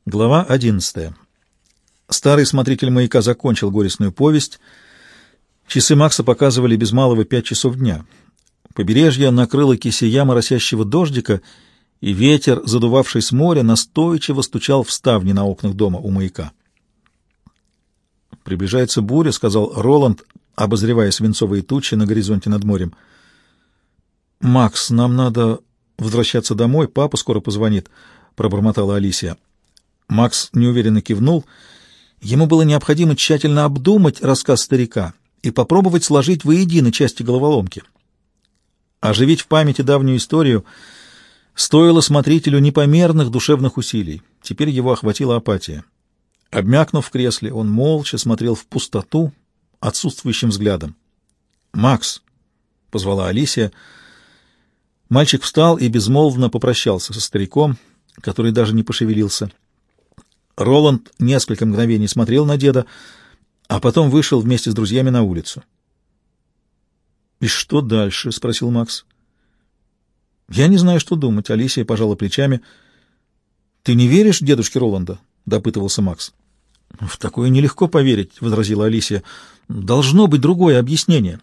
Глава 11. Старый смотритель маяка закончил горестную повесть. Часы Макса показывали без малого 5 часов дня. Побережье накрыло кисея моросящего дождика, и ветер, задувавший с моря, настойчиво стучал в ставни на окнах дома у маяка. «Приближается буря», — сказал Роланд, обозревая свинцовые тучи на горизонте над морем. «Макс, нам надо возвращаться домой, папа скоро позвонит», — пробормотала Алисия. Макс неуверенно кивнул. Ему было необходимо тщательно обдумать рассказ старика и попробовать сложить воедино части головоломки. Оживить в памяти давнюю историю стоило смотрителю непомерных душевных усилий. Теперь его охватила апатия. Обмякнув в кресле, он молча смотрел в пустоту отсутствующим взглядом. «Макс!» — позвала Алисия. Мальчик встал и безмолвно попрощался со стариком, который даже не пошевелился. Роланд несколько мгновений смотрел на деда, а потом вышел вместе с друзьями на улицу. «И что дальше?» — спросил Макс. «Я не знаю, что думать», — Алисия пожала плечами. «Ты не веришь дедушке Роланда?» — допытывался Макс. «В такое нелегко поверить», — возразила Алисия. «Должно быть другое объяснение».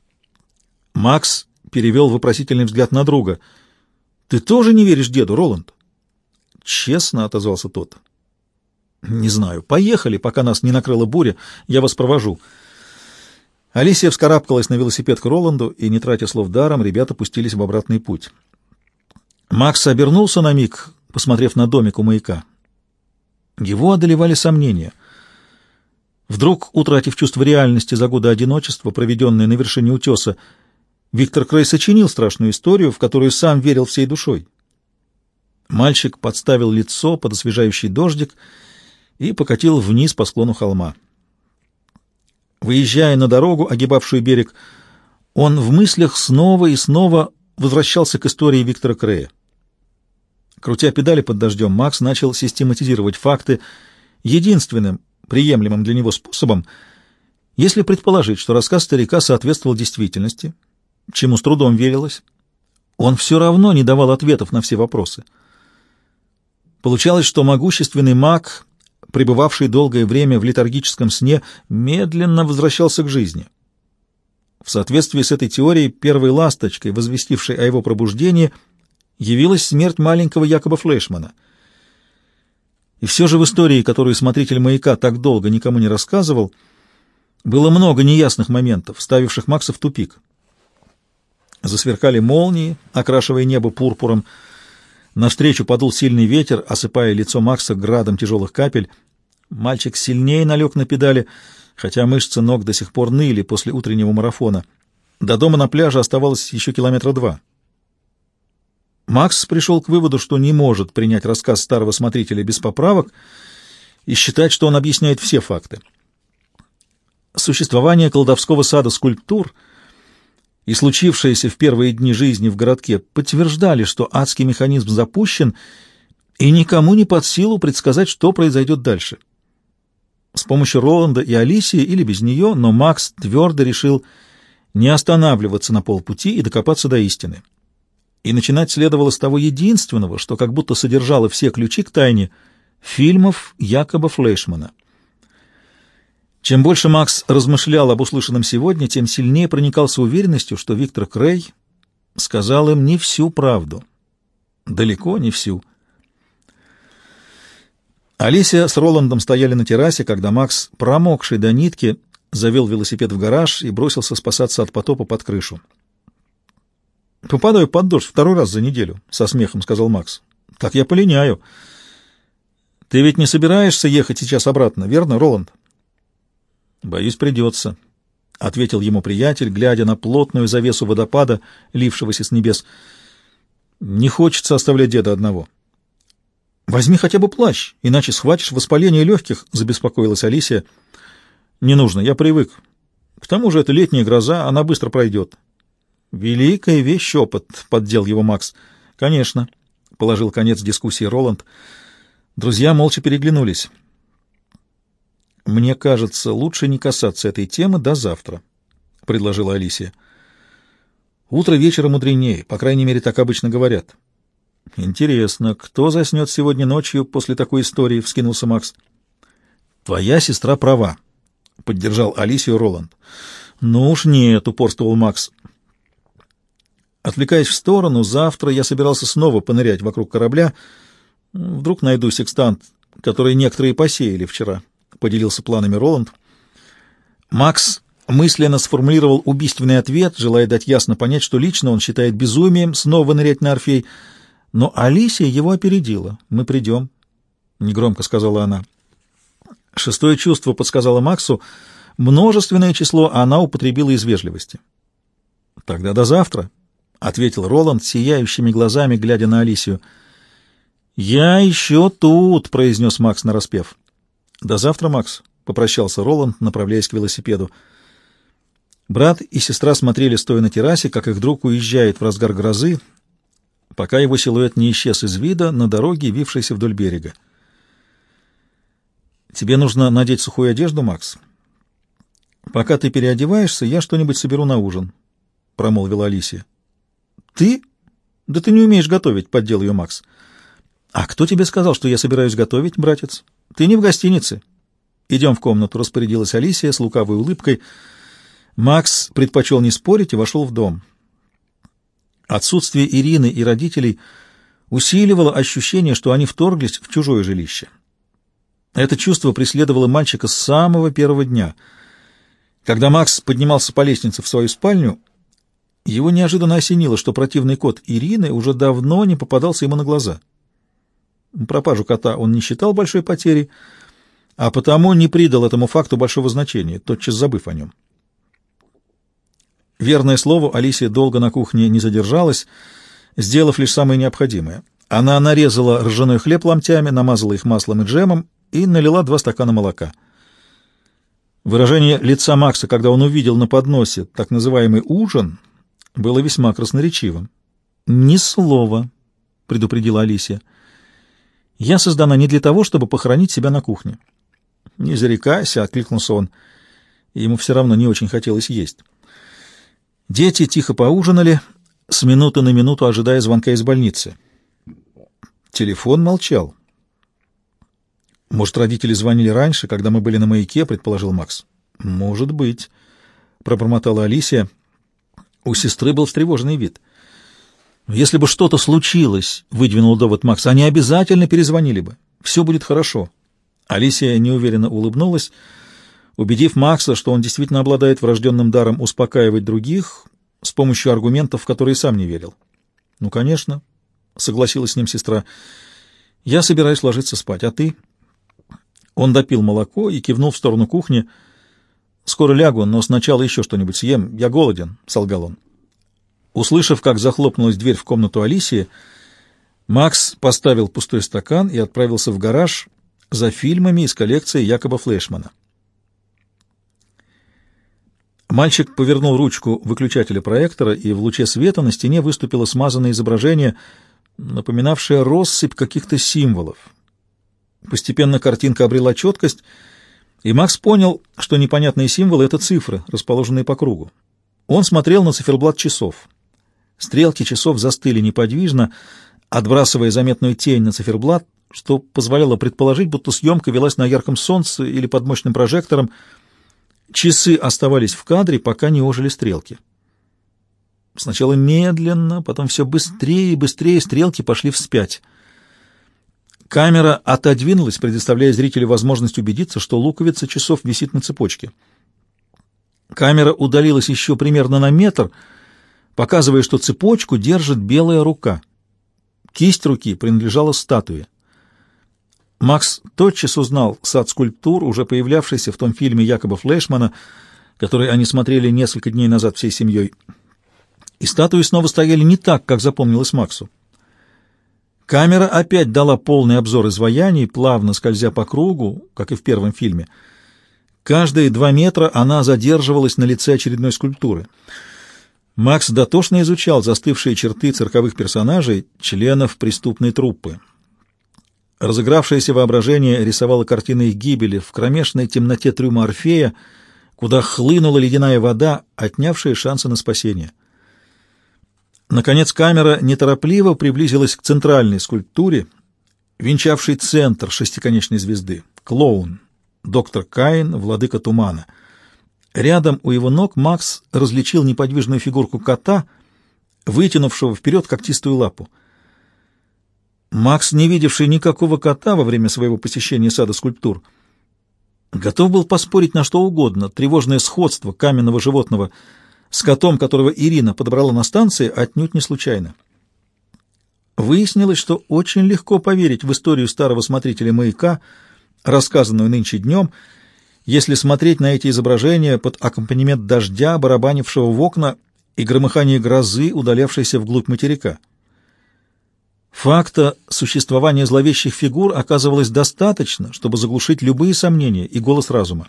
Макс перевел вопросительный взгляд на друга. «Ты тоже не веришь деду, Роланд?» «Честно», — отозвался тот. «Не знаю. Поехали, пока нас не накрыла буря. Я вас провожу». Алисия вскарабкалась на велосипед к Роланду, и, не тратя слов даром, ребята пустились в обратный путь. Макс обернулся на миг, посмотрев на домик у маяка. Его одолевали сомнения. Вдруг, утратив чувство реальности за годы одиночества, проведенные на вершине утеса, Виктор Крей сочинил страшную историю, в которую сам верил всей душой. Мальчик подставил лицо под освежающий дождик и покатил вниз по склону холма. Выезжая на дорогу, огибавшую берег, он в мыслях снова и снова возвращался к истории Виктора Крея. Крутя педали под дождем, Макс начал систематизировать факты единственным приемлемым для него способом. Если предположить, что рассказ старика соответствовал действительности, чему с трудом верилось, он все равно не давал ответов на все вопросы. Получалось, что могущественный маг, пребывавший долгое время в летаргическом сне, медленно возвращался к жизни. В соответствии с этой теорией, первой ласточкой, возвестившей о его пробуждении, явилась смерть маленького Якоба Флейшмана. И все же в истории, которую смотритель маяка так долго никому не рассказывал, было много неясных моментов, ставивших Макса в тупик. Засверкали молнии, окрашивая небо пурпуром. Навстречу подул сильный ветер, осыпая лицо Макса градом тяжелых капель. Мальчик сильнее налег на педали, хотя мышцы ног до сих пор ныли после утреннего марафона. До дома на пляже оставалось еще 2 километра. Макс пришел к выводу, что не может принять рассказ старого смотрителя без поправок и считать, что он объясняет все факты. Существование колдовского сада скульптур и случившееся в первые дни жизни в городке подтверждали, что адский механизм запущен, и никому не под силу предсказать, что произойдет дальше. С помощью Роланда и Алисии или без нее, но Макс твердо решил не останавливаться на полпути и докопаться до истины. И начинать следовало с того единственного, что как будто содержало все ключи к тайне — фильмов Якоба Флейшмана. Чем больше Макс размышлял об услышанном сегодня, тем сильнее проникался уверенностью, что Виктор Крей сказал им не всю правду. Далеко не всю. Алисия с Роландом стояли на террасе, когда Макс, промокший до нитки, завел велосипед в гараж и бросился спасаться от потопа под крышу. «Попадаю под дождь 2-й раз за неделю», — со смехом сказал Макс. «Так я полиняю». «Ты ведь не собираешься ехать сейчас обратно, верно, Роланд?» «Боюсь, придется», — ответил ему приятель, глядя на плотную завесу водопада, лившегося с небес. «Не хочется оставлять деда одного». «Возьми хотя бы плащ, иначе схватишь воспаление легких», — забеспокоилась Алисия. «Не нужно, я привык. К тому же это летняя гроза, она быстро пройдет». «Великая вещь опыт», — поддел его Макс. «Конечно», — положил конец дискуссии Роланд. Друзья молча переглянулись. «Мне кажется, лучше не касаться этой темы до завтра», — предложила Алисия. «Утро вечера мудренее, по крайней мере, так обычно говорят». «Интересно, кто заснет сегодня ночью после такой истории?» — вскинулся Макс. «Твоя сестра права», — поддержал Алисию Роланд. «Ну уж нет», — упорствовал Макс. Отвлекаясь в сторону, завтра я собирался снова понырять вокруг корабля. Вдруг найду секстант, который некоторые посеяли вчера, — поделился планами Роланд. Макс мысленно сформулировал убийственный ответ, желая дать ясно понять, что лично он считает безумием снова нырять на Орфей. Но Алисия его опередила. «Мы придем», — негромко сказала она. Шестое чувство подсказало Максу множественное число, а она употребила из вежливости. «Тогда до завтра», — ответил Роланд, сияющими глазами, глядя на Алисию. «Я еще тут», — произнес Макс нараспев. «До завтра, Макс», — попрощался Роланд, направляясь к велосипеду. Брат и сестра смотрели, стоя на террасе, как их друг уезжает в разгар грозы, пока его силуэт не исчез из вида на дороге, вившейся вдоль берега. «Тебе нужно надеть сухую одежду, Макс. Пока ты переодеваешься, я что-нибудь соберу на ужин», — промолвила Алисия. «Ты? Да ты не умеешь готовить», — поддел ее Макс. «А кто тебе сказал, что я собираюсь готовить, братец? Ты не в гостинице». «Идем в комнату», — распорядилась Алисия с лукавой улыбкой. Макс предпочел не спорить и вошел в дом. Отсутствие Ирины и родителей усиливало ощущение, что они вторглись в чужое жилище. Это чувство преследовало мальчика с самого первого дня. Когда Макс поднимался по лестнице в свою спальню, его неожиданно осенило, что противный кот Ирины уже давно не попадался ему на глаза. Пропажу кота он не считал большой потерей, а потому не придал этому факту большого значения, тотчас забыв о нем. Верное слово, Алисия долго на кухне не задержалась, сделав лишь самое необходимое. Она нарезала ржаной хлеб ломтями, намазала их маслом и джемом и налила 2 стакана молока. Выражение лица Макса, когда он увидел на подносе так называемый ужин, было весьма красноречивым. «Ни слова», — предупредила Алисия. «Я создана не для того, чтобы похоронить себя на кухне». «Не зарекайся», — откликнулся он. Ему все равно не очень хотелось есть. Дети тихо поужинали, с минуты на минуту ожидая звонка из больницы. Телефон молчал. «Может, родители звонили раньше, когда мы были на маяке», — предположил Макс. «Может быть», — пробормотала Алисия. У сестры был встревоженный вид. «Если бы что-то случилось», — выдвинул довод Макс, — «они обязательно перезвонили бы. Все будет хорошо». Алисия неуверенно улыбнулась, убедив Макса, что он действительно обладает врожденным даром успокаивать других с помощью аргументов, в которые сам не верил. «Ну, конечно», — согласилась с ним сестра, — «я собираюсь ложиться спать, а ты?» Он допил молоко и кивнул в сторону кухни. «Скоро лягу, но сначала еще что-нибудь съем. Я голоден», — солгал он. Услышав, как захлопнулась дверь в комнату Алисии, Макс поставил пустой стакан и отправился в гараж за фильмами из коллекции Якоба Флейшмана. Мальчик повернул ручку выключателя проектора, и в луче света на стене выступило смазанное изображение, напоминавшее россыпь каких-то символов. Постепенно картинка обрела четкость, и Макс понял, что непонятные символы — это цифры, расположенные по кругу. Он смотрел на циферблат часов. Стрелки часов застыли неподвижно, отбрасывая заметную тень на циферблат, что позволяло предположить, будто съемка велась на ярком солнце или под мощным прожектором. Часы оставались в кадре, пока не ожили стрелки. Сначала медленно, потом все быстрее и быстрее стрелки пошли вспять. Камера отодвинулась, предоставляя зрителю возможность убедиться, что луковица часов висит на цепочке. Камера удалилась еще примерно на метр, показывая, что цепочку держит белая рука. Кисть руки принадлежала статуе. Макс тотчас узнал сад скульптур, уже появлявшийся в том фильме Якоба Флейшмана, который они смотрели несколько дней назад всей семьей. И статуи снова стояли не так, как запомнилось Максу. Камера опять дала полный обзор изваяний, плавно скользя по кругу, как и в первом фильме. Каждые 2 метра она задерживалась на лице очередной скульптуры. Макс дотошно изучал застывшие черты цирковых персонажей, членов преступной труппы. Разыгравшееся воображение рисовало картины их гибели в кромешной темноте трюма Орфея, куда хлынула ледяная вода, отнявшая шансы на спасение. Наконец камера неторопливо приблизилась к центральной скульптуре, венчавшей центр шестиконечной звезды — клоун, доктор Каин, владыка тумана. Рядом у его ног Макс различил неподвижную фигурку кота, вытянувшего вперед когтистую лапу. Макс, не видевший никакого кота во время своего посещения сада скульптур, готов был поспорить на что угодно. Тревожное сходство каменного животного с котом, которого Ирина подобрала на станции, отнюдь не случайно. Выяснилось, что очень легко поверить в историю старого смотрителя маяка, рассказанную нынче днем, если смотреть на эти изображения под аккомпанемент дождя, барабанившего в окна, и громыхание грозы, удалявшейся вглубь материка. Факта существования зловещих фигур оказывалось достаточно, чтобы заглушить любые сомнения и голос разума.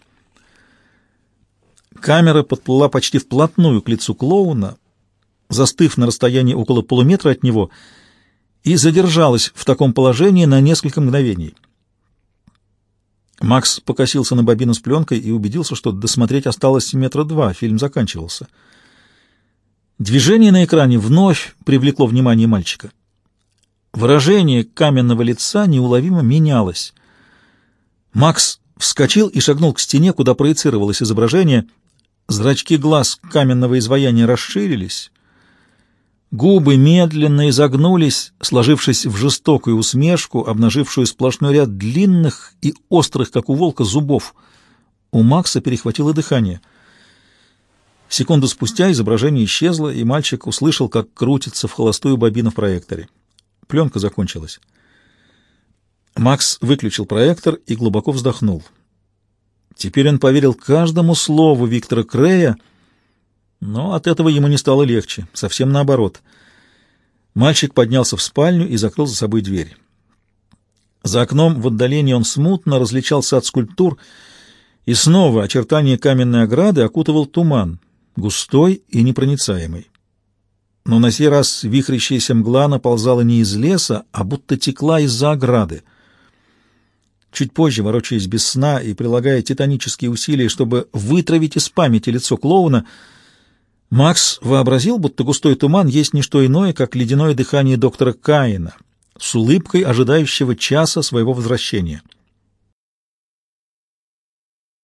Камера подплыла почти вплотную к лицу клоуна, застыв на расстоянии около полуметра от него, и задержалась в таком положении на несколько мгновений. Макс покосился на бобину с пленкой и убедился, что досмотреть осталось 2 метра, фильм заканчивался. Движение на экране вновь привлекло внимание мальчика. Выражение каменного лица неуловимо менялось. Макс вскочил и шагнул к стене, куда проецировалось изображение. Зрачки глаз каменного изваяния расширились, губы медленно изогнулись, сложившись в жестокую усмешку, обнажившую сплошной ряд длинных и острых, как у волка, зубов. У Макса перехватило дыхание. Секунду спустя изображение исчезло, и мальчик услышал, как крутится в холостую бобина в проекторе. Пленка закончилась. Макс выключил проектор и глубоко вздохнул. Теперь он поверил каждому слову Виктора Крэя, но от этого ему не стало легче, совсем наоборот. Мальчик поднялся в спальню и закрыл за собой дверь. За окном в отдалении он смутно различал сад скульптур, и снова очертания каменной ограды окутывал туман, густой и непроницаемый. Но на сей раз вихрящаяся мгла наползала не из леса, а будто текла из-за ограды. Чуть позже, ворочаясь без сна и прилагая титанические усилия, чтобы вытравить из памяти лицо клоуна, Макс вообразил, будто густой туман есть не что иное, как ледяное дыхание доктора Каина, с улыбкой ожидающего часа своего возвращения.